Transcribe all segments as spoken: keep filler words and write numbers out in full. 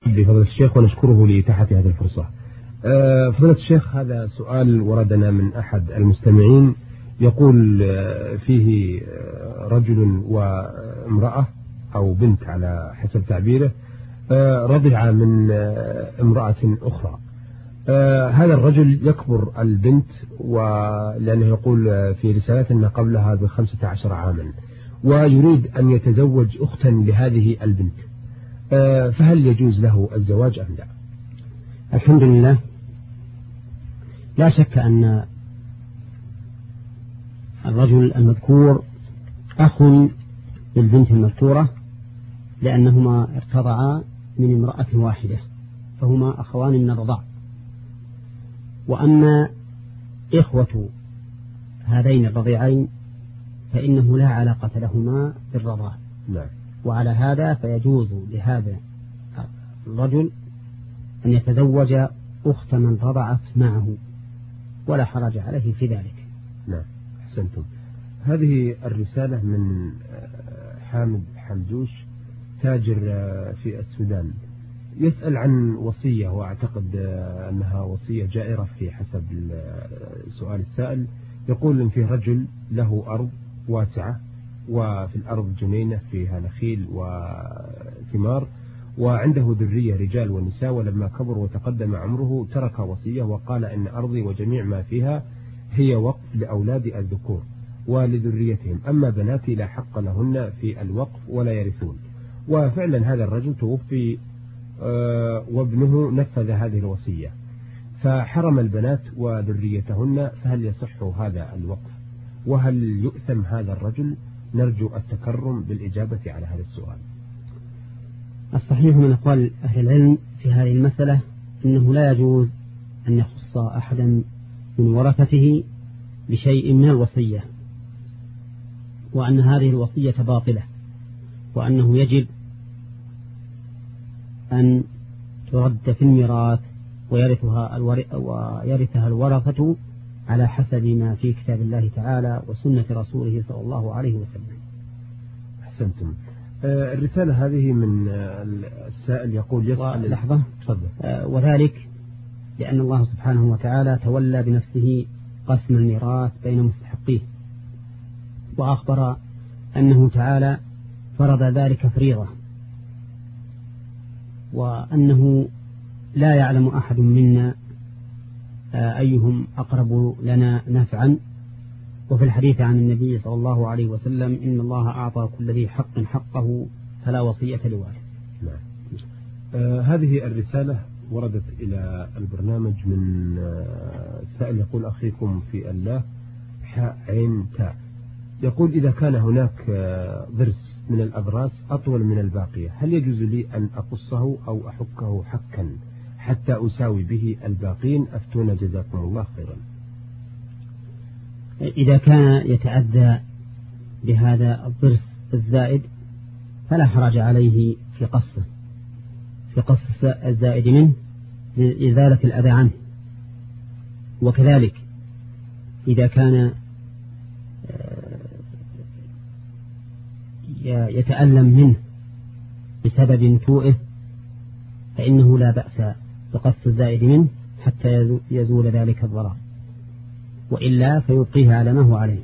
بفضل الشيخ ونشكره لإتاحة هذه الفرصة. فضيلة الشيخ، هذا سؤال وردنا من أحد المستمعين يقول فيه رجل وامرأة أو بنت على حسب تعبيره رضع من امرأة أخرى. هذا الرجل يكبر البنت، ولأنه يقول في رسالته أن قبلها بخمسة عشر عاما، ويريد أن يتزوج أختا لهذه البنت، فهل يجوز له الزواج أم لا؟ الحمد لله، لا شك أن الرجل المذكور أخ للبنت المذكورة، لأنهما ارتضعا من امرأة واحدة، فهما أخوان من الرضاع. وأما إخوة هذين الرضيعين فإنه لا علاقة لهما بالرضاع. لا. وعلى هذا فيجوز لهذا الرجل أن يتزوج أخت من رضعت معه، ولا حرج عليه في ذلك. نعم، أحسنتم. هذه الرسالة من حامد حمدوش، تاجر في السودان، يسأل عن وصية، وأعتقد أنها وصية جائرة في حسب سؤال السائل. يقول إن فيه رجل له أرض واسعة، وفي الأرض جنينة فيها نخيل وثمار، وعنده ذرية رجال ونساء، ولما كبر وتقدم عمره ترك وصية وقال إن أرضي وجميع ما فيها هي وقف لأولادي الذكور ولذريتهم، أما بناتي لا حق لهن في الوقف ولا يرثون. وفعلا هذا الرجل توفي وابنه نفذ هذه الوصية، فحرم البنات وذريتهن، فهل يصح هذا الوقف؟ وهل يؤثم هذا الرجل؟ نرجو التكرم بالإجابة على هذا السؤال. الصحيح من أقوال أهل العلم في هذه المسألة أنه لا يجوز أن يخص أحدا من ورثته بشيء من الوصية، وأن هذه الوصية باطلة، وأنه يجب أن ترد في الميراث ويرثها ويرثها الورثة على حسب ما في كتاب الله تعالى وسنة رسوله صلى الله عليه وسلم. أحسنتم. الرسالة هذه من السائل يقول يسأل لحظة تفضل. وذلك لأن الله سبحانه وتعالى تولى بنفسه قسم الميراث بين مستحقيه، وأخبر أنه تعالى فرض ذلك فريضة، وأنه لا يعلم أحد منا أيهم أقرب لنا نفعا. وفي الحديث عن النبي صلى الله عليه وسلم إن الله أعطى كل ذي حق حقه فلا وصية لوارث. نعم. آه هذه الرسالة وردت إلى البرنامج من آه سائل يقول أخيكم في الله حاء عين تاء، يقول إذا كان هناك آه ضرس من الأضراس أطول من الباقية، هل يجوز لي أن أقصه أو أحكه حكا حتى أساوي به الباقين؟ أفتونا جزاكم الله خيرا. إذا كان يتأذى بهذا الضرس الزائد فلا حرج عليه في قصه في قص الزائد منه لإزالة الأذى عنه. وكذلك إذا كان يتألم منه بسبب توئه فإنه لا بأس بقص الزائد منه حتى يزول ذلك الضرر، وإلا فيبقيه على ما هو عليه.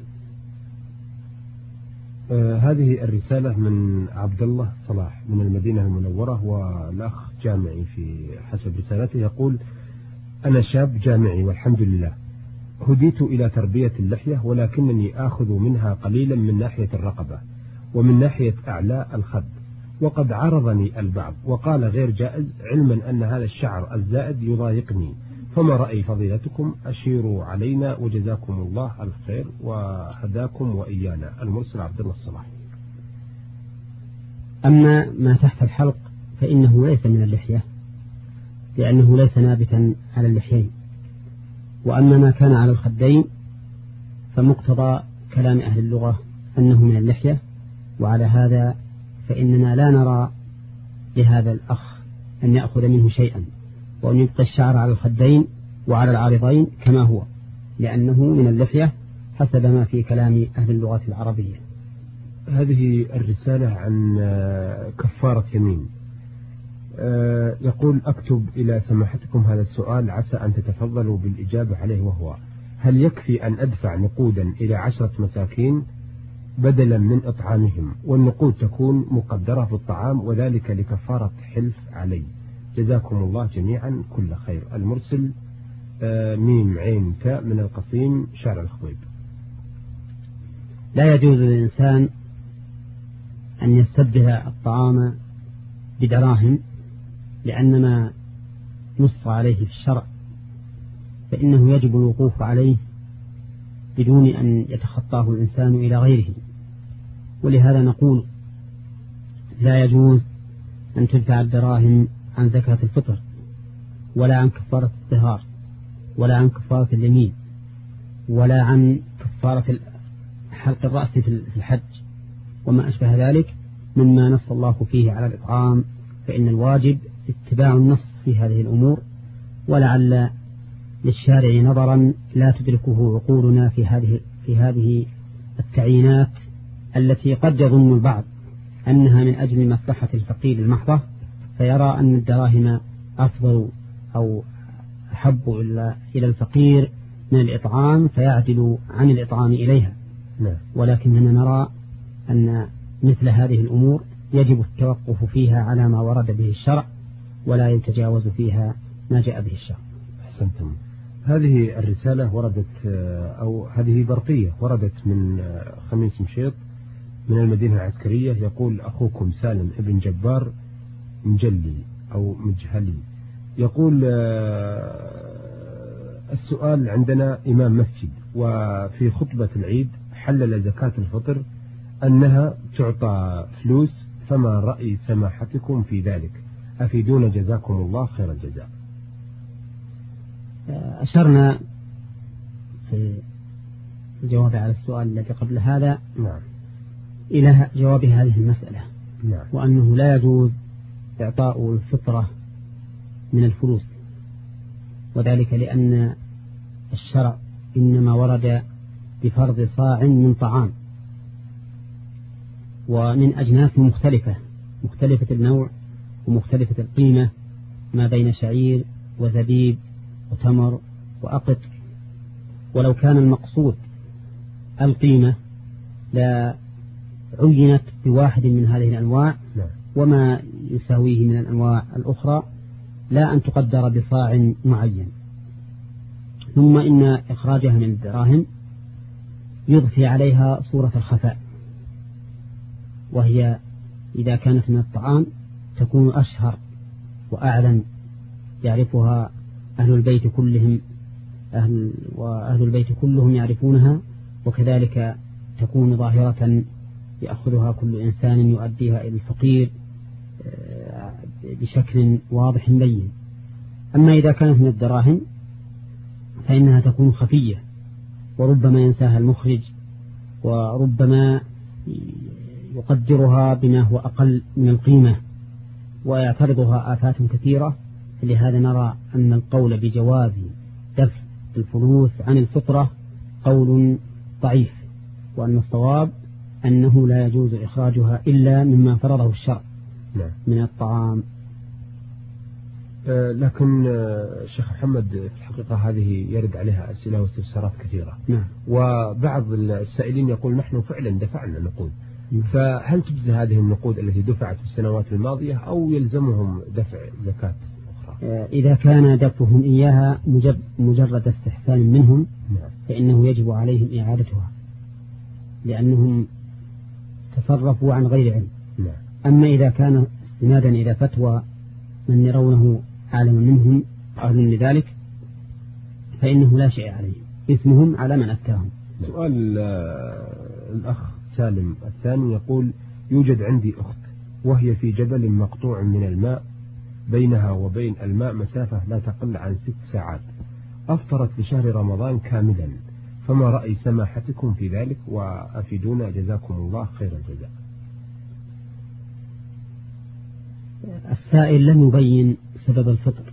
آه هذه الرسالة من عبد الله صلاح من المدينة المنورة، والأخ جامعي في حسب رسالته، يقول أنا شاب جامعي والحمد لله، هديت إلى تربية اللحية، ولكنني آخذ منها قليلا من ناحية الرقبة ومن ناحية أعلى الخد، وقد عرضني البعض وقال غير جائز، علما أن هذا الشعر الزائد يضايقني، فما رأي فضيلتكم؟ أشيروا علينا وجزاكم الله الخير وهداكم وإيانا. المرسل عبد الله الصلاح. أما ما تحت الحلق فإنه ليس من اللحية، لأنه ليس نابتا على اللحيين. وأما ما كان على الخدين فمقتضى كلام أهل اللغة أنه من اللحية، وعلى هذا فإننا لا نرى لهذا الأخ أن يأخذ منه شيئا، وأن يبقى الشعر على الخدين وعلى العارضين كما هو، لأنه من اللحية حسب ما في كلام أهل اللغة العربية. هذه الرسالة عن كفارة يمين، يقول أكتب إلى سماحتكم هذا السؤال عسى أن تتفضلوا بالإجابة عليه، وهو: هل يكفي أن أدفع نقودا إلى عشرة مساكين بدلا من إطعامهم، والنقود تكون مقدرة في الطعام، وذلك لكفارة حلف علي؟ جزاكم الله جميعا كل خير. المرسل ميم عين تاء من القصيم شارع الخويب. لا يجوز للإنسان أن يستبدل الطعام بدراهم، لأن ما نص عليه في الشرع فإنه يجب الوقوف عليه بدون أن يتخطاه الإنسان إلى غيره. ولهذا نقول لا يجوز أن تدفع الدراهم عن زكاة الفطر، ولا عن كفارة الطهار، ولا عن كفارة اليمين، ولا عن كفارة حلق الرأس في الحج وما أشبه ذلك مما نص الله فيه على الإطعام. فإن الواجب اتباع النص في هذه الأمور، ولعل للشارع نظرا لا تدركه عقولنا في هذه في هذه التعيينات التي قد يظن البعض أنها من أجل مصلحة الفقير المحضة، فيرى أن الدراهم أفضل أو أحب إلى الفقير من الإطعام فيعدل عن الإطعام إليها. ولكننا نرى أن مثل هذه الأمور يجب التوقف فيها على ما ورد به الشرع، ولا يتجاوز فيها ما جاء به الشرع. أحسنتم. هذه الرسالة وردت أو هذه برقية وردت من خميس مشيط من المدينة العسكرية. يقول: أخوكم سالم ابن جبار مجلي أو مجهلي. يقول: السؤال: عندنا إمام مسجد وفي خطبة العيد حلل زكاة الفطر أنها تعطى فلوس، فما رأي سماحتكم في ذلك؟ أفيدونا جزاكم الله خير الجزاء. أشرنا في الجواب على السؤال الذي قبل هذا نعم. إلى جواب هذه المسألة نعم. وأنه لا يجوز إعطاء الفطرة من الفلوس، وذلك لأن الشرع إنما ورد بفرض صاع من طعام ومن أجناس مختلفة مختلفة النوع ومختلفة القيمة، ما بين شعير وزبيب وتمر وأقط. ولو كان المقصود القيمة لا عينت بواحد من هذه الأنواع وما يساويه من الأنواع الأخرى، لا أن تقدر بصاع معين. ثم إن إخراجها من الدراهم يضفي عليها صورة الخفاء، وهي إذا كانت من الطعام تكون أشهر وأعلن، يعرفها أهل البيت كلهم أهل وأهل البيت كلهم يعرفونها، وكذلك تكون ظاهرة يأخذها كل إنسان يؤديها إلى الفقير بشكل واضح بين. أما إذا كانت من الدراهم فإنها تكون خفية، وربما ينساها المخرج، وربما يقدرها بما هو أقل من القيمة، ويعترضها آفات كثيرة. لهذا نرى أن القول بجواز دفع الفلوس عن الفطرة قول ضعيف، وأن الصواب أنه لا يجوز إخراجها إلا مما فرضه الشرع من الطعام. آه لكن آه شيخ محمد، في الحقيقة هذه يرد عليها أسئلة واستفسارات كثيرة. نعم. وبعض السائلين يقول: نحن فعلا دفعنا نقود، فهل تجزي هذه النقود التي دفعت في السنوات الماضية أو يلزمهم دفع زكاة أخرى؟ آه إذا كان دفعهم إياها مجرد استحسان منهم نعم. فإنه يجب عليهم إعادتها، لأنهم تصرفوا عن غير علم. نعم. أما إذا كان استنادا إلى فتوى من يرونه عالم منهم أهل لذلك فإنه لا شيء عليه، اسمهم على من أفتاهم. سؤال الأخ سالم الثاني يقول: يوجد عندي أخت وهي في جبل مقطوع من الماء، بينها وبين الماء مسافة لا تقل عن ست ساعات، أفطرت لشهر رمضان كاملا، فما رأي سماحتكم في ذلك؟ وأفيدونا جزاكم الله خير الجزاء. السائل لم يبين سبب الفطر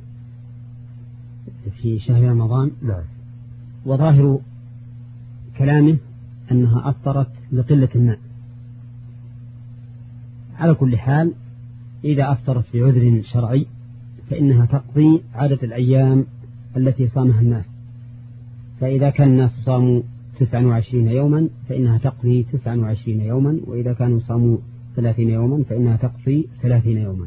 في شهر رمضان. نعم. وظاهر كلامه أنها أفطرت لقلة الماء. على كل حال إذا أفطرت بعذر شرعي فإنها تقضي عدد الأيام التي صامها الناس، فإذا كان الناس صاموا تسعة وعشرين يوما فإنها تقضي تسعة وعشرين يوما، وإذا كانوا صاموا ثلاثين يوما فإنها تقضي ثلاثين يوما.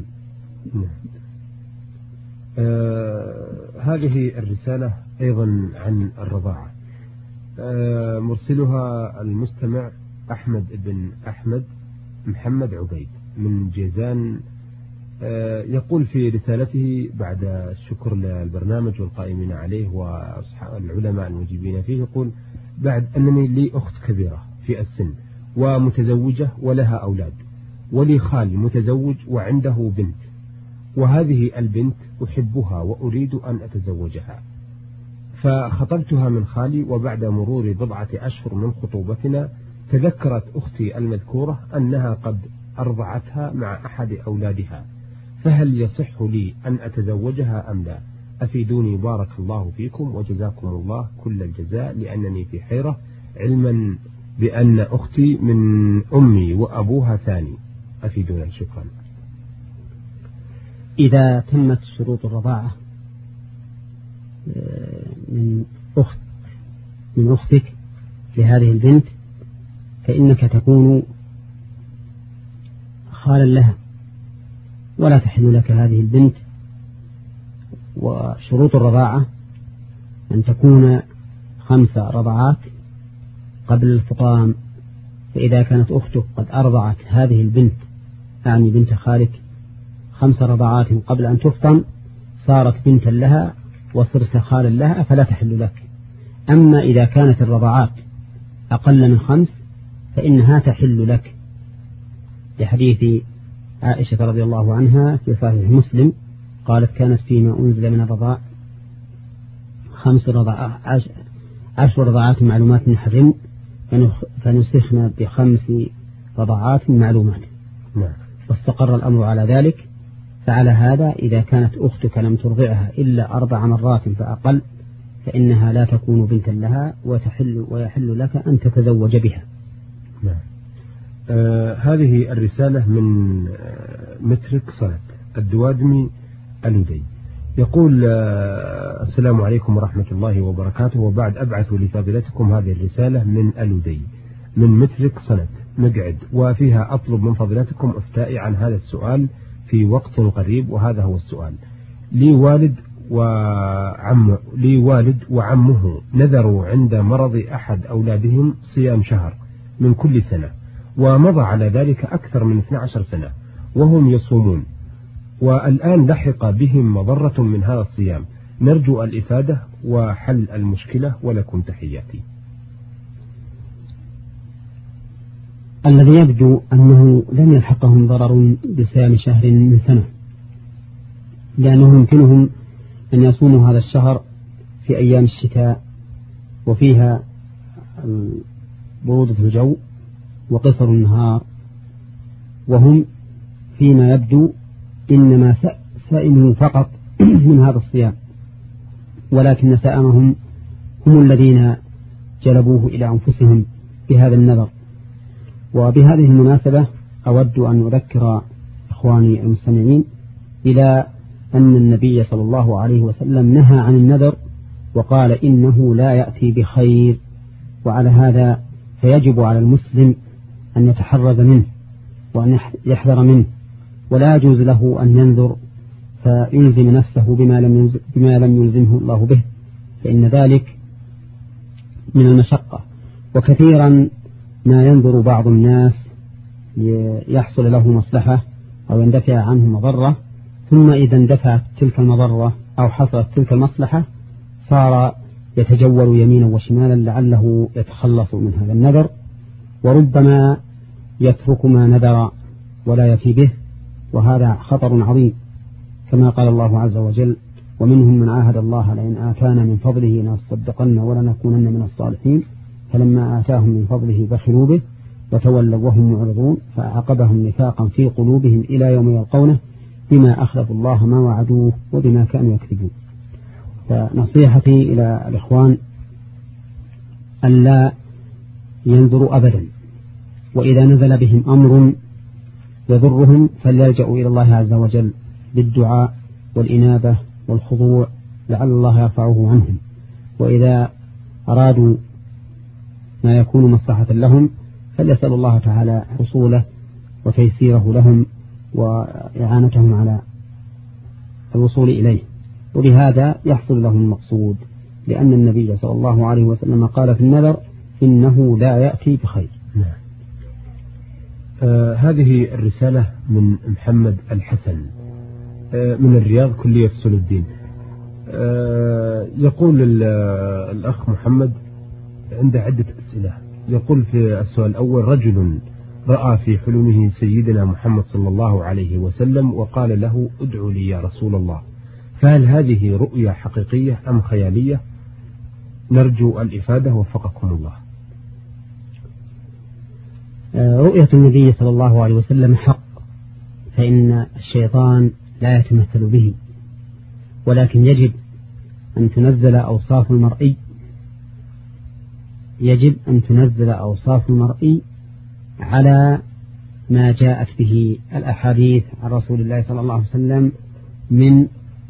آه هذه الرسالة أيضا عن الرضاعة، آه مرسلها المستمع أحمد بن أحمد محمد عبيد من جيزان. آه يقول في رسالته بعد الشكر للبرنامج والقائمين عليه والعلماء المجيبين فيه، يقول: بعد أنني لي أخت كبيرة في السن ومتزوجة ولها أولاد، ولي خال متزوج وعنده بنت، وهذه البنت أحبها وأريد أن أتزوجها، فخطبتها من خالي، وبعد مرور بضعة أشهر من خطوبتنا تذكرت أختي المذكورة أنها قد أرضعتها مع أحد أولادها، فهل يصح لي أن أتزوجها أم لا؟ أفيدوني بارك الله فيكم وجزاكم الله كل الجزاء، لأنني في حيرة، علما بأن أختي من أمي وأبوها ثاني، أفيدونا. شكرا. إذا تمت شروط الرضاعة من أخت من أختك لهذه البنت فإنك تكون خالا لها، ولا تحل لك هذه البنت. وشروط الرضاعة أن تكون خمس رضعات قبل الفطام، فإذا كانت أختك قد أرضعت هذه البنت، يعني بنت خالك، خمس رضعات قبل أن تفطم صارت بنتا لها وصرت خالا لها فلا تحل لك. أما إذا كانت الرضعات أقل من خمس فإنها تحل لك، لحديث عائشة رضي الله عنها في صحيح مسلم قالت: كانت فيما أنزل من الرضاع خمس رضعات عشر رضعات معلومات نحرم فنسخنا بخمس رضعات معلومات، واستقر الأمر على ذلك. فعلى هذا إذا كانت أختك لم ترضعها إلا أربع مرات فأقل فإنها لا تكون بنتا لها وتحل ويحل لك أن تتزوج بها. نعم. آه هذه الرسالة من آه مترك صلت الدوادمي الودي، يقول: آه السلام عليكم ورحمة الله وبركاته، وبعد أبعث لفضيلتكم هذه الرسالة من الودي من مترك صلت مقعد، وفيها أطلب من فضيلتكم إفتائي عن هذا السؤال في وقت قريب. وهذا هو السؤال: لي والد وعم لي والد وعمه نذروا عند مرض أحد أولادهم صيام شهر من كل سنة، ومضى على ذلك أكثر من اثنتي عشرة سنة وهم يصومون، والآن لحق بهم مضرة من هذا الصيام، نرجو الإفادة وحل المشكلة، ولكم تحياتي. الذي يبدو أنه لم يلحقهم ضرر بصيام شهر من سنة، لأنه يمكنهم أن يصوموا هذا الشهر في أيام الشتاء وفيها برودة الجو وقصر النهار، وهم فيما يبدو إنما سائموا فقط من هذا الصيام، ولكن سائمهم هم الذين جلبوه إلى أنفسهم بهذا النذر. وبهذه المناسبة أود أن أذكر إخواني المستمعين إلى أن النبي صلى الله عليه وسلم نهى عن النذر وقال إنه لا يأتي بخير، وعلى هذا فيجب على المسلم أن يتحرز منه وأن يحذر منه، ولا يجوز له أن ينذر فيلزم نفسه بما لم بما لم يلزمه الله به، فإن ذلك من المشقة. وكثيرا ما ينذر بعض الناس يحصل له مصلحة أو يندفع عنه مضرة، ثم إذا اندفعت تلك المضرة أو حصلت تلك المصلحة صار يتجول يمينا وشمالا لعله يتخلص من هذا النذر، وربما يترك ما نذر ولا يفي به، وهذا خطر عظيم، كما قال الله عز وجل: ومنهم من عاهد الله لئن آتانا من فضله لنصدقن ولنكونن من الصالحين فلما آتاهم من فضله بخلوا به وتولوا وهم معرضون فأعقبهم نفاقا في قلوبهم إلى يوم يلقونه بما أخلفوا الله ما وعدوه وبما كانوا يكذبون. فنصيحتي إلى الإخوان ألا ينذروا أبدا، وإذا نزل بهم أمر يضرهم فليلجأوا إلى الله عز وجل بالدعاء والإنابة والخضوع لعل الله يرفعه عنهم. وإذا أرادوا ما يكون مصلحة لهم فليسأل الله تعالى حصوله وتيسيره لهم وإعانتهم على الوصول إليه، وبهذا يحصل لهم المقصود، لأن النبي صلى الله عليه وسلم قال في النذر إنه لا يأتي بخير. نعم. آه هذه الرسالة من محمد الحسن آه من الرياض كلية سلوى. آه يقول الأخ محمد عنده عدة أسئلة. يقول في السؤال الأول: رجل رأى في حلمه سيدنا محمد صلى الله عليه وسلم وقال له: ادعو لي يا رسول الله، فهل هذه رؤيا حقيقية أم خيالية؟ نرجو الإفادة وفقكم الله. رؤية النبي صلى الله عليه وسلم حق، فإن الشيطان لا يتمثل به، ولكن يجب أن تنزل أوصاف المرئي يجب أن تنزل أوصاف المرئي على ما جاءت به الأحاديث عن رسول الله صلى الله عليه وسلم من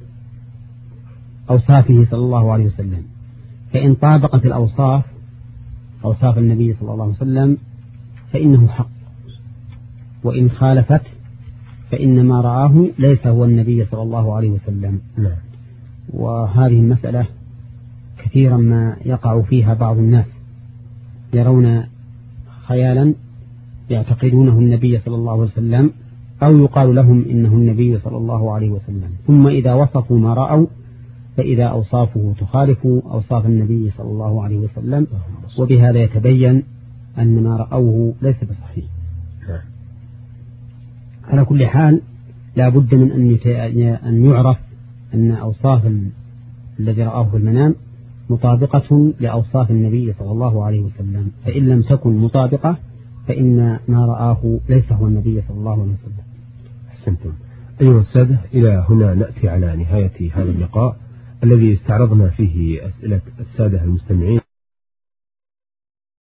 أوصافه صلى الله عليه وسلم. فإن طابقت الأوصاف أوصاف النبي صلى الله عليه وسلم فإنه حق، وإن خالفت فإن ما رآه ليس هو النبي صلى الله عليه وسلم. نعم. وهذه المسألة كثيرا ما يقع فيها بعض الناس، يرون خيالا يعتقدونه النبي صلى الله عليه وسلم، أو يقال لهم إنه النبي صلى الله عليه وسلم، ثم إذا وصفوا ما رأوا فإذا أوصافه تخالف أوصاف النبي صلى الله عليه وسلم، وبهذا يتبين أن ما رأوه ليس بصحيح. على كل حال لا بد من أن يعرف أن أوصاف الذي رآه في المنام مطابقة لأوصاف النبي صلى الله عليه وسلم، فإن لم تكن مطابقة فإن ما رآه ليس هو النبي صلى الله عليه وسلم. أحسنتم. أيها السادة، إلى هنا نأتي على نهاية هذا اللقاء الذي استعرضنا فيه أسئلة السادة المستمعين.